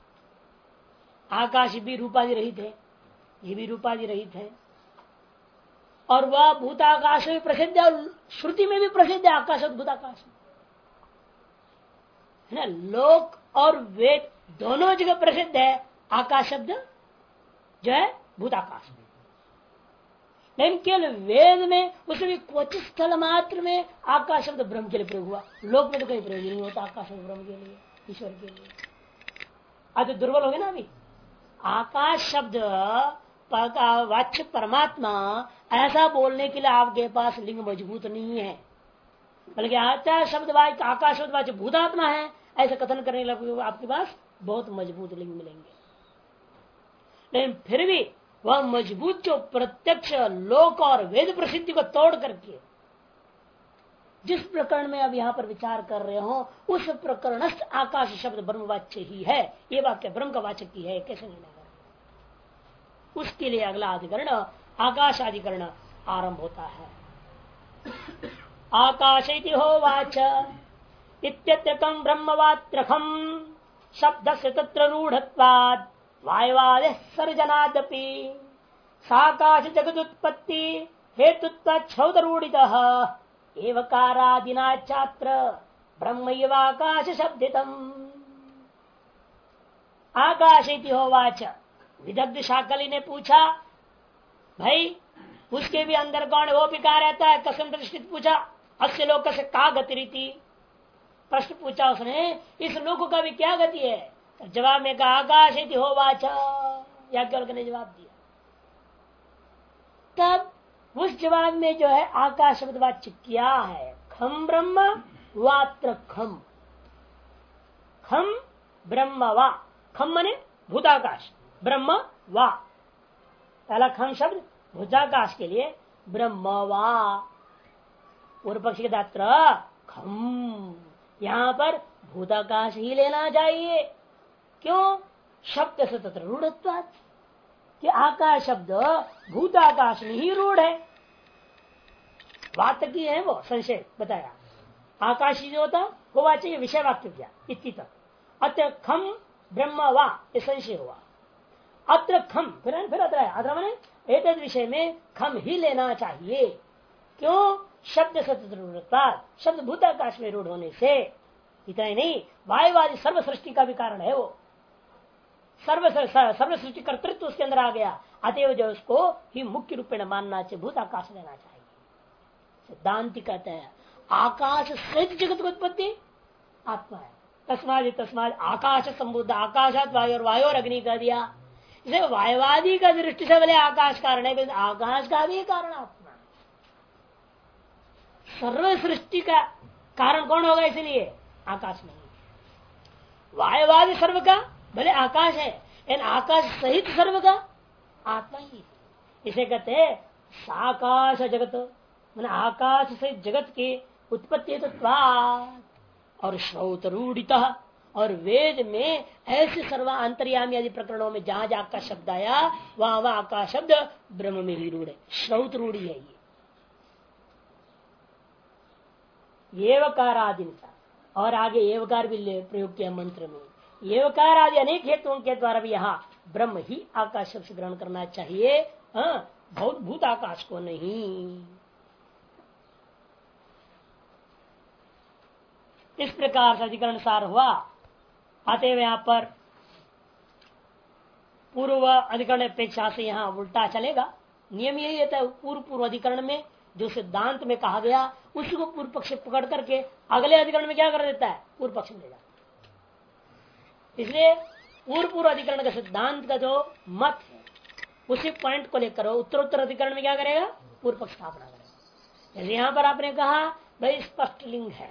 आकाश भी रूपादि रहित है, ये भी रूपादि रहित है, और वह भूताकाश में प्रसिद्ध है, श्रुति में भी प्रसिद्ध है आकाश और भूताकाश है ना। लोक और वेद दोनों जगह प्रसिद्ध है आकाश शब्द जो है भूताकाश में, लेकिन केवल वेद में उसमें भी क्वचित स्थल मात्र में आकाश शब्द ब्रह्म के लिए प्रयोग हुआ। लोक में तो कहीं प्रयोग नहीं होता आकाश शब्द ब्रह्म के लिए, ईश्वर के लिए। आज दुर्बल हो गए ना। अभी आकाश शब्द वाच्य परमात्मा ऐसा बोलने के लिए आपके पास लिंग मजबूत नहीं है, बल्कि आकाश शब्द वाच्य आकाश शब्द वाच्य भूतात्मा है, ऐसा कथन करने के लिए आपके पास बहुत मजबूत लिंग मिलेंगे। लेकिन फिर भी वह मजबूत जो प्रत्यक्ष लोक और वेद प्रसिद्धि को तोड़ करके जिस प्रकरण में अब यहाँ पर विचार कर रहे हो, उस प्रकरणस्थ आकाश शब्द ब्रह्मवाच्य ही है, ये वाक्य ब्रह्म का वाचक ही है, कैसे निर्णय करें। उसके लिए अगला अधिकरण आकाशाधिकरण आरंभ होता है। आकाश इति होवाच इत्यत्रकं ब्रह्मवात्रखं शब्दस्य तत्र रूढत्वात् वायवादे सर्जनादपि साकाश जगदुत्पत्ति हेतुत्वात् छौदरूढितः एवकारादिना चात्र ब्रह्मैवाकाश शब्दितम्। आकाश इति होवाच, विदग्ध शाकली ने पूछा, भाई उसके भी अंदर कौन वो भी कहा रहता है, कसम दृष्टित पूछा, अस्य लोक से का गतिरिति प्रश्न पूछा उसने, इस लोक का भी क्या गति है। तो जवाब में कहा आकाश इति होवाच, याज्ञवल्क्य ने जवाब दिया। तब उस जवाब में जो है आकाश शब्द वाच्य क्या है, खम ब्रह्म वात्र खम, खम ब्रह्म वा, खम मने भूताकाश, ब्रह्म वा, पहला खम शब्द भूताकाश के लिए ब्रह्म वा, पूर्व पक्ष के दात्र खम, यहां पर भूताकाश ही लेना चाहिए। क्यों? शब्द से तत्र रूढ़त्वात्, कि आकाश शब्द भूताकाश में ही रूढ़ है। बात की है वो संशय बताया, आकाशी जो होता होवा चाहिए विषय वाक्य किया इतनी तक। अत्र खम ब्रह्म वा, ये संशय हुआ। अत्र खम फिर अत्र मैंने एक विषय में खम ही लेना चाहिए। क्यों? शब्द से रूढ़त्वात्, शब्द भूताकाश में रूढ़ होने से। इतना ही नहीं, वायुवादी सर्व सृष्टि का भी कारण है वो, सर्व सृष्टि कर्तृत्व उसके अंदर आ गया। अतएव जो उसको ही मुख्य रूप में मानना चाहिए, भूताकाश लेना चाहिए। सिद्धांति कहते हैं आकाश सहित जगत की उत्पत्ति आत्मा है, तस्माद आकाश संबुद्ध, आकाशात वायु और वायु और अग्नि कह दिया। इसे वायुवादी का दृष्टि से बोले आकाश कारण है, आकाश का भी कारण आत्मा है। सर्व सृष्टि का कारण कौन होगा? इसलिए आकाश नहीं, वायुवादी सर्व का भले आकाश है, लेकिन आकाश सहित सर्व का आत्मा ही। इसे कहते हैं साकाश जगत, मैंने आकाश सहित जगत की उत्पत्ति और श्रौत रूढ़ित, और वेद में ऐसे सर्व अंतर्यामी आदि प्रकरणों में जहां जहां आकाश शब्द आया वहां वहां आकाश शब्द ब्रह्म में ही रूढ़ है, श्रौत रूढ़ी है ये एवकार आदि का। और आगे एवकार भी प्रयोग किया मंत्र में, एवकार आदि अनेक हेतुओं के द्वारा भी यहाँ ब्रह्म ही आकाश शब्द ग्रहण करना चाहिए, भूत आकाश को नहीं। इस प्रकार से अधिकरण सार हुआ। अतएव यहाँ पर पूर्व अधिकरण अपेक्षा से यहाँ उल्टा चलेगा। नियम यही रहता है, पूर्व अधिकरण में जो सिद्धांत में कहा गया उसी को पूर्व पक्ष पकड़ करके अगले अधिकरण में क्या कर देता है, पूर्व पक्ष में ले जाता है। इसलिए पूर्व अधिकरण का सिद्धांत का जो मत है उसी पॉइंट को लेकर उत्तर अधिकरण में क्या करेगा, पूर्व पक्ष स्थापना करेगा। जैसे यहां पर आपने कहा भाई स्पष्ट लिंग है,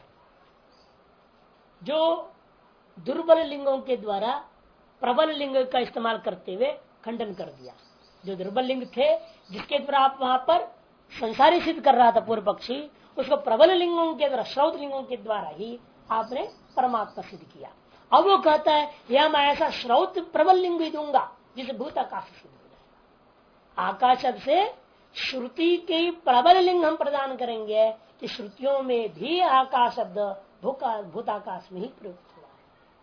जो दुर्बल लिंगों के द्वारा प्रबल लिंग का इस्तेमाल करते हुए खंडन कर दिया। जो दुर्बल लिंग थे जिसके द्वारा आप वहां पर संसारी सिद्ध कर रहा था पूर्व पक्षी, उसको प्रबल लिंगों के द्वारा श्रौत लिंगों के द्वारा ही आपने परमात्मा सिद्ध किया। अब वो कहता है यह मैं ऐसा श्रौत प्रबल लिंग भी दूंगा जिसे भूत आकाश सिद्ध हो जाए। आकाश शब्द से श्रुति के प्रबल लिंग हम प्रदान करेंगे कि श्रुतियों में भी आकाश शब्द भूताकाश में ही प्रयुक्त हुआ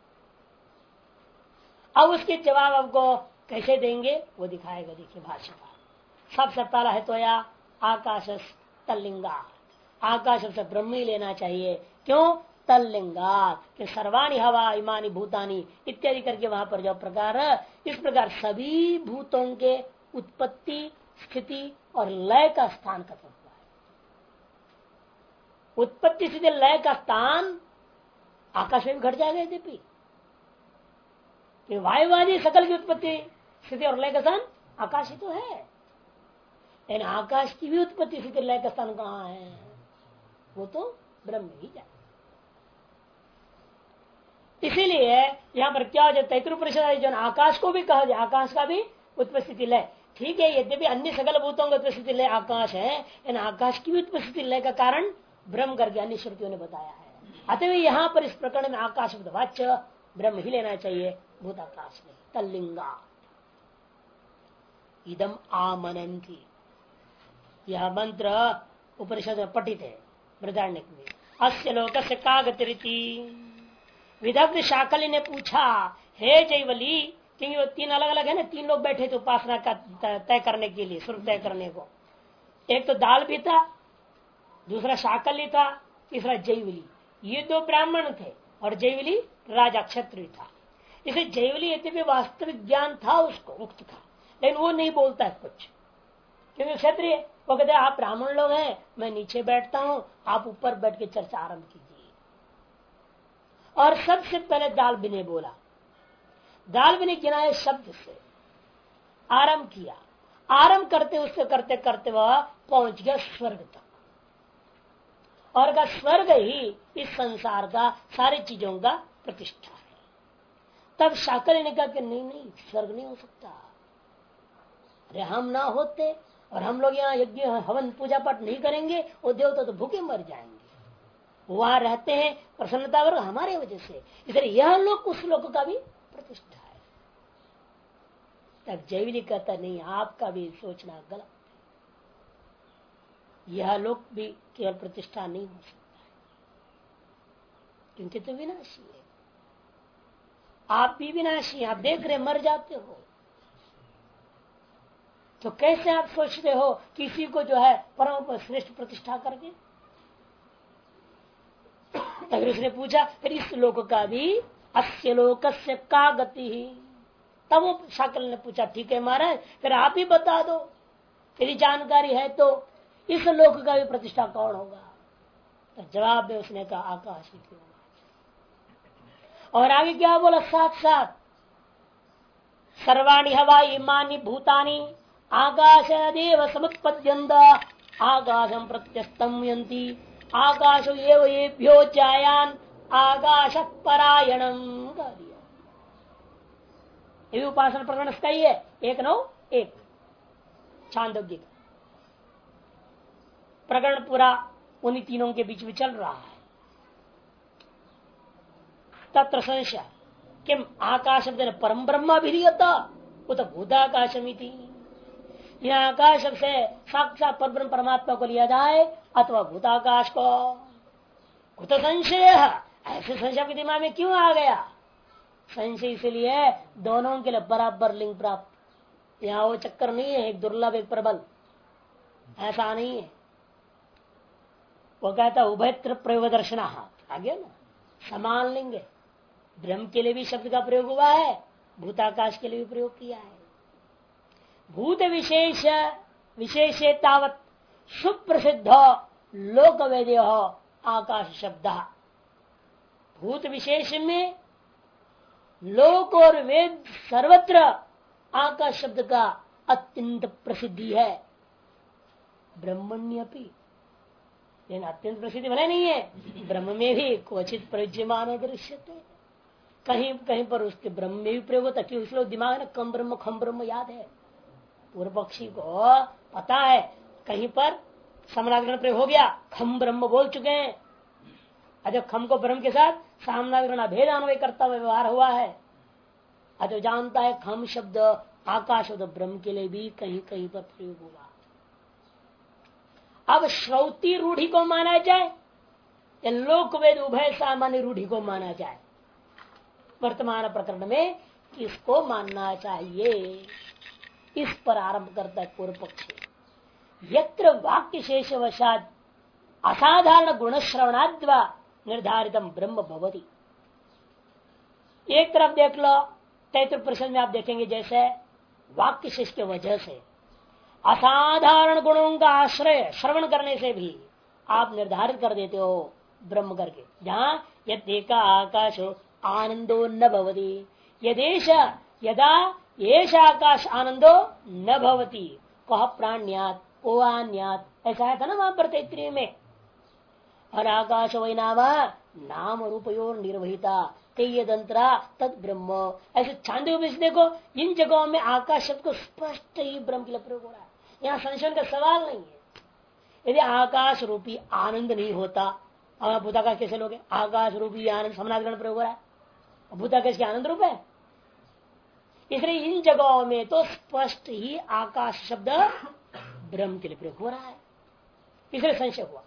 है। अब उसके जवाब आपको कैसे देंगे वो दिखाएगा। देखिए भाष्यकार सबसे पहला है तो या आकाश तल्लिंगा, आकाश से ब्रह्म ही लेना चाहिए। क्यों तल्लिंगा कि सर्वाणी हवा इमानी भूतानी इत्यादि करके वहां पर जो प्रकार इस प्रकार सभी भूतों के उत्पत्ति स्थिति और लय का स्थान कथन हुआ है। उत्पत्ति स्थिति लय का स्थान आकाश में भी घट जाएगा यद्यपि वायुवादी सकल की उत्पत्ति स्थिति और लय का स्थान आकाश ही तो है, लेकिन आकाश की भी उत्पत्ति स्थिति लय का स्थान कहाँ है, वो तो ब्रह्म ही जाए। इसीलिए यहाँ पर क्या हो जाता है तैतृपनिषद जो आकाश को भी कहा जाए, आकाश का भी उत्पत्ति स्थिति लय ठीक है। यद्यपि अन्य सकल भूतों का उत्पत्ति स्थिति लय आकाश है, लेकिन आकाश की भी उत्पत्ति स्थिति लय का कारण ब्रह्म करके अन्य श्रुतियों ने बताया है। अतः यहाँ पर इस प्रकरण में आकाश वाच्य ब्रह्म ही लेना चाहिए, भूताकाश में तल्लिंगा इदम आमनंती। यह मंत्र उपनिषद में पठित है बृहदारण्यक में। अस्य लोकस्य का गतिरिति विदग्ध शाकली ने पूछा हे जैवली, क्योंकि वो तीन अलग अलग है ना, तीन लोग बैठे थे उपासना का तय करने के लिए, स्वरूप तय करने को। एक तो दाल भी था, दूसरा शाकली था, तीसरा जैवली। ये दो ब्राह्मण थे और जैवली राजा क्षत्रिय था। इसे जैवली यद्यपि वास्तविक ज्ञान था उसको मुक्त था, लेकिन वो नहीं बोलता है कुछ, क्योंकि क्षत्रिय वो कहते आप ब्राह्मण लोग हैं, मैं नीचे बैठता हूँ, आप ऊपर बैठ के चर्चा आरंभ कीजिए। और सबसे पहले दाल भी ने बोला, दाल भी ने गिनाए शब्द से आरंभ किया। आरंभ करते उससे करते करते वह पहुंच गया स्वर्ग तक, और का स्वर्ग ही इस संसार का सारी चीजों का प्रतिष्ठा है। तब शाकल ने कहा कि नहीं नहीं स्वर्ग नहीं हो सकता, अरे हम ना होते और हम लोग यहाँ यज्ञ हवन पूजा पाठ नहीं करेंगे, वो देवता तो भूखे मर जाएंगे, वहां रहते हैं प्रसन्नता वर्ग हमारे वजह से, इसलिए यह लोग उस लोक का भी प्रतिष्ठा है। तब जैवली कहता नहीं आपका भी सोचना गलत है, यह लोक भी केवल प्रतिष्ठा नहीं हो सकता है, क्योंकि तो विनाशी है, आप भी विनाशी, आप देख रहे मर जाते हो, तो कैसे आप सोचते हो किसी को जो है परम श्रेष्ठ प्रतिष्ठा करके। तब उसने पूछा फिर इस लोक का भी अस्य लोकस्य का गति ही। तब वो शाकल ने पूछा ठीक है महाराज फिर आप ही बता दो, यदि जानकारी है तो इस लोक का भी प्रतिष्ठा कौन होगा। तो जवाब में उसने कहा आकाश ही क्यों। और आगे क्या बोला साथ साथ सर्वाणी हवा इमानी भूतानी आकाशदेव समुत्पद्यन्त आकाशम प्रत्यस्तम यन्ति आकाश एव येभ्यो जायान आकाश परायणम कर दिया। ये उपासना प्रकरण का ही है 1:9:1 छांदोग्य प्रकरण पूरा उन्हीं तीनों के बीच में चल रहा है। तत्र संशय किम आकाश परम ब्रह्म अभिधीयता उत भूताकाशमिति। यह आकाश से साक्षात परब्रह्म परमात्मा को लिया जाए अथवा भूताकाश को। कुत संशय, ऐसे संशय के दिमाग में क्यों आ गया। संशय इसलिए दोनों के लिए बराबर लिंग प्राप्त। यहाँ वो चक्कर नहीं है एक दुर्लभ एक प्रबल, ऐसा नहीं है। वो कहता उभयत्र प्रयोग दर्शना आ गया ना, समान लेंगे। ब्रह्म के लिए भी शब्द का प्रयोग हुआ है, भूताकाश के लिए भी प्रयोग किया है। भूत विशेष विशेषे तावत सुप्रसिद्ध लोक वेद्य आकाश शब्द। भूत विशेष में लोक और वेद सर्वत्र आकाश शब्द का अत्यंत प्रसिद्धि है। ब्रह्मण्यपि, लेकिन अत्यंत प्रसिद्धि भले नहीं है, ब्रह्म में भी क्वचित प्रयुज्यमान दृश्यते। कहीं कहीं पर उसके ब्रह्म में भी प्रयोग होता है। उसके दिमाग में कम ब्रह्म खम ब्रह्म याद है, पूर्व पक्षी को पता है। कहीं पर समनाधिकरण प्रयोग हो गया, खम ब्रह्म बोल चुके हैं। जब खम को ब्रह्म के साथ सामनाधिकरण अभेद अन्वय करता हुआ व्यवहार हुआ है, जो जानता है खम शब्द आकाश शब्द ब्रह्म के लिए भी कहीं कहीं पर प्रयोग हुआ। अब श्रौती रूढ़ी को माना जाए या लोक वेद उभय सामान्य रूढ़ी को माना जाए, वर्तमान प्रकरण में किसको मानना चाहिए, इस पर आरंभ करता है पूर्व पक्षी। यत्र वाक्य शेष वशात असाधारण गुण श्रवणाद्वा निर्धारित ब्रह्म भवति। एक तरफ देख लो, तैतृ परिषद में आप देखेंगे जैसे वाक्य शेष के वजह से असाधारण गुणों का आश्रय श्रवण करने से भी आप निर्धारित कर देते हो ब्रह्म करके। जहां यदा आकाश आनंदो न भवति, यदेश यदा येष आकाश आनंदो न भवति कह प्राण्यात ओ अन्यात, ऐसा है था ना वहां पर तैत्रीय में। और आकाश वही नाम रूपयोर निर्वहिता तेयदंतरा तद ब्रह्म, ऐसे छांदोग्य में देखो इन जगहों में आकाश शब्द को स्पष्ट ही ब्रह्म के लिए प्रयोग हो रहा है। यहाँ संशय का सवाल नहीं है। यदि आकाश रूपी आनंद नहीं होता, और भूताकाश कैसे लोगे? आकाश रूपी आनंद समनाधिकरण प्रयोग हो रहा है, भूताकाश के आनंद रूप है। इसलिए इन जगहों में तो स्पष्ट ही आकाश शब्द ब्रह्म के लिए प्रयोग हो रहा है, इसलिए संशय हुआ।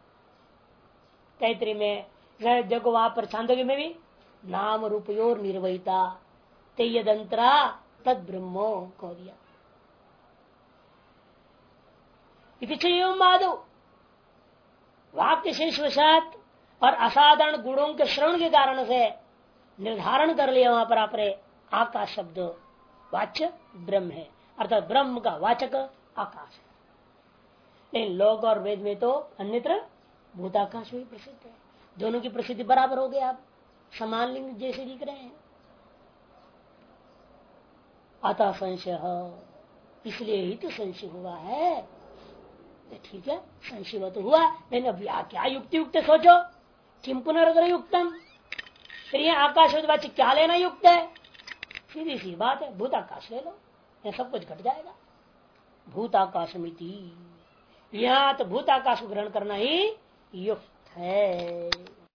तैतृय में देखो वहां पर छांदोग्य में भी नाम रूपयोर निर्वहिता तेयदंतरा तद ब्रह्मो कह दिया। माधव वाक्य शेष वशात और असाधारण गुणों के श्रवण के कारण से निर्धारण कर लिया वहां पर आपने आकाश शब्द वाच्य ब्रह्म है, अर्थात ब्रह्म का वाचक आकाश है। लेकिन लोक और वेद में तो अन्यत्र भूताकाश भी प्रसिद्ध है। दोनों की प्रसिद्धि बराबर हो गई, आप समान लिंग जैसे दिख रहे हैं। अतः संशय, इसलिए ही तो संशय हुआ है। ठीक है, संशय तो हुआ, लेकिन अब क्या युक्ति युक्त सोचो, किम पुनर्गर युक्तम, फिर ये आकाशवाची क्या लेना युक्त है? सीधी सी बात है, भूताकाश ले लो, ये सब कुछ घट जाएगा। भूताकाशमिति, यहाँ तो भूताकाश को ग्रहण करना ही युक्त है।